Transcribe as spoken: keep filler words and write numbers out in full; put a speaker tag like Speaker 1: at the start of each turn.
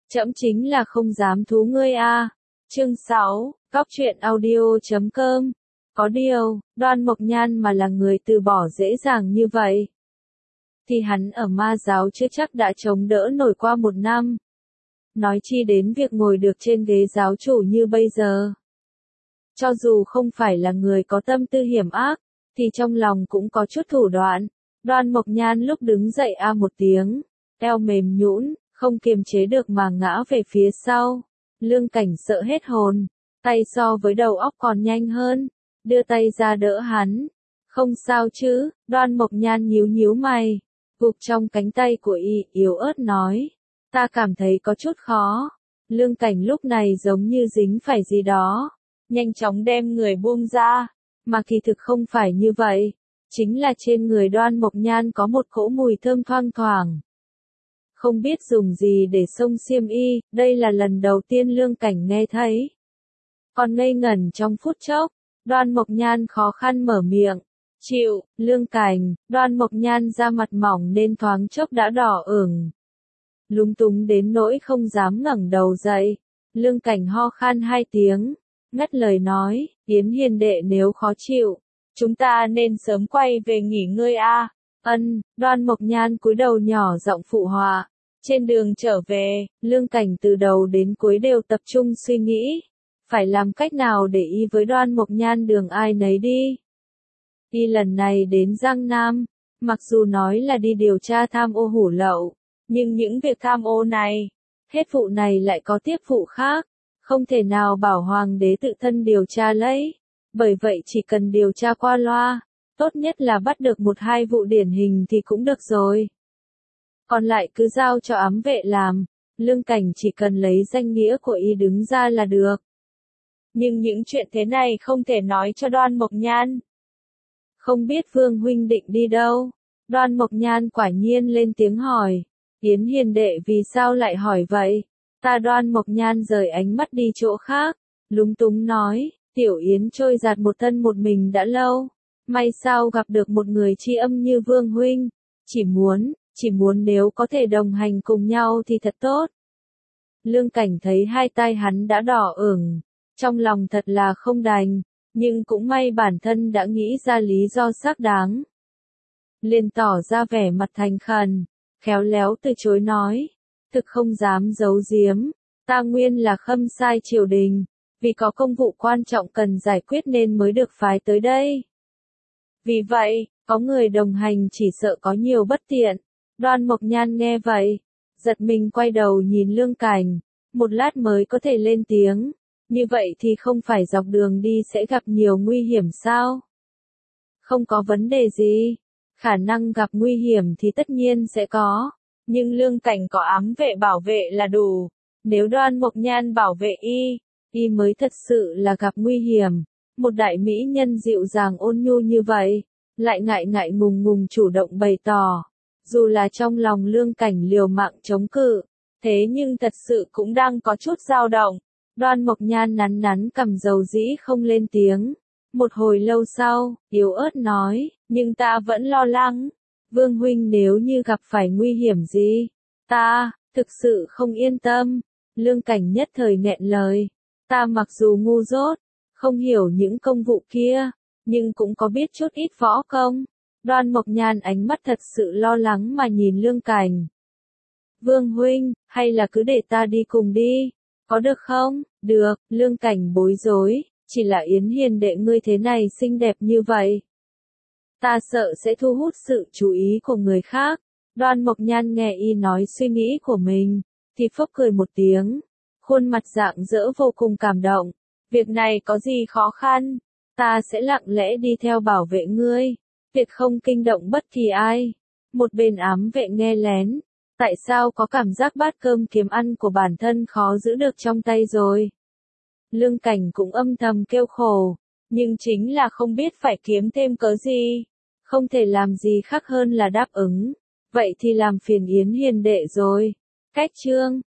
Speaker 1: Trẫm chính là không dám thú ngươi a. Chương sáu, Cóc truyện audio chấm com. Có điều, Đoan Mộc Nhan mà là người từ bỏ dễ dàng như vậy, thì hắn ở ma giáo chưa chắc đã chống đỡ nổi qua một năm. Nói chi đến việc ngồi được trên ghế giáo chủ như bây giờ. Cho dù không phải là người có tâm tư hiểm ác, thì trong lòng cũng có chút thủ đoạn. Đoan Mộc Nhan lúc đứng dậy a một tiếng, eo mềm nhũn, không kiềm chế được mà ngã về phía sau. Lương Cảnh sợ hết hồn, tay so với đầu óc còn nhanh hơn, đưa tay ra đỡ hắn. Không sao chứ, Đoan Mộc Nhan nhíu nhíu mày, gục trong cánh tay của y, yếu ớt nói. Ta cảm thấy có chút khó. Lương Cảnh lúc này giống như dính phải gì đó, nhanh chóng đem người buông ra, mà kỳ thực không phải như vậy. Chính là trên người Đoan Mộc Nhan có một cỗ mùi thơm thoang thoảng. Không biết dùng gì để xông xiêm y, đây là lần đầu tiên Lương Cảnh nghe thấy. Còn ngây ngẩn trong phút chốc, Đoan Mộc Nhan khó khăn mở miệng. Chịu, Lương Cảnh. Đoan Mộc Nhan da mặt mỏng nên thoáng chốc đã đỏ ửng, lúng túng đến nỗi không dám ngẩng đầu dậy. Lương Cảnh ho khan hai tiếng, ngắt lời nói, Yến hiền đệ nếu khó chịu, chúng ta nên sớm quay về nghỉ ngơi a. Ân. Đoan Mộc Nhan cúi đầu nhỏ giọng phụ họa. Trên đường trở về, Lương Cảnh từ đầu đến cuối đều tập trung suy nghĩ, phải làm cách nào để y với Đoan Mộc Nhan đường ai nấy đi. Y lần này đến Giang Nam, mặc dù nói là đi điều tra tham ô hủ lậu, nhưng những việc tham ô này, hết vụ này lại có tiếp vụ khác, không thể nào bảo hoàng đế tự thân điều tra lấy. Bởi vậy chỉ cần điều tra qua loa, tốt nhất là bắt được một hai vụ điển hình thì cũng được rồi. Còn lại cứ giao cho ám vệ làm, Lương Cảnh chỉ cần lấy danh nghĩa của y đứng ra là được. Nhưng những chuyện thế này không thể nói cho Đoan Mộc Nhan. Không biết Vương huynh định đi đâu? Đoan Mộc Nhan quả nhiên lên tiếng hỏi. Yến hiền đệ vì sao lại hỏi vậy? Ta Đoan Mộc Nhan rời ánh mắt đi chỗ khác, lúng túng nói, Tiểu Yến trôi giạt một thân một mình đã lâu, may sao gặp được một người tri âm như Vương huynh, chỉ muốn, chỉ muốn nếu có thể đồng hành cùng nhau thì thật tốt. Lương Cảnh thấy hai tay hắn đã đỏ ửng, trong lòng thật là không đành, nhưng cũng may bản thân đã nghĩ ra lý do xác đáng. Liền tỏ ra vẻ mặt thành khẩn, khéo léo từ chối nói, thực không dám giấu giếm, ta nguyên là khâm sai triều đình, vì có công vụ quan trọng cần giải quyết nên mới được phái tới đây. Vì vậy, có người đồng hành chỉ sợ có nhiều bất tiện. Đoan Mộc Nhan nghe vậy, giật mình quay đầu nhìn Lương Cảnh, một lát mới có thể lên tiếng, như vậy thì không phải dọc đường đi sẽ gặp nhiều nguy hiểm sao? Không có vấn đề gì, khả năng gặp nguy hiểm thì tất nhiên sẽ có, nhưng Lương Cảnh có ám vệ bảo vệ là đủ, nếu Đoan Mộc Nhan bảo vệ y, y mới thật sự là gặp nguy hiểm. Một đại mỹ nhân dịu dàng ôn nhu như vậy, lại ngại ngại ngùng ngùng chủ động bày tỏ. Dù là trong lòng Lương Cảnh liều mạng chống cự, thế nhưng thật sự cũng đang có chút dao động. Đoan Mộc Nhan nắn nắn cằm dầu dĩ không lên tiếng. Một hồi lâu sau, yếu ớt nói, nhưng ta vẫn lo lắng. Vương huynh nếu như gặp phải nguy hiểm gì, ta, thực sự không yên tâm. Lương Cảnh nhất thời nghẹn lời. Ta mặc dù ngu dốt, không hiểu những công vụ kia, nhưng cũng có biết chút ít võ công. Đoan Mộc Nhan ánh mắt thật sự lo lắng mà nhìn Lương Cảnh. Vương huynh, hay là cứ để ta đi cùng đi, có được không? Được. Lương Cảnh bối rối, chỉ là Yến hiền đệ ngươi thế này xinh đẹp như vậy, ta sợ sẽ thu hút sự chú ý của người khác. Đoan Mộc Nhan nghe y nói suy nghĩ của mình, thì phốc cười một tiếng, khuôn mặt rạng rỡ vô cùng cảm động. Việc này có gì khó khăn, ta sẽ lặng lẽ đi theo bảo vệ ngươi, việc không kinh động bất kỳ ai. Một bên ám vệ nghe lén, tại sao có cảm giác bát cơm kiếm ăn của bản thân khó giữ được trong tay rồi. Lương Cảnh cũng âm thầm kêu khổ, nhưng chính là không biết phải kiếm thêm cớ gì, không thể làm gì khác hơn là đáp ứng. Vậy thì làm phiền Yến hiền đệ rồi. Cách chương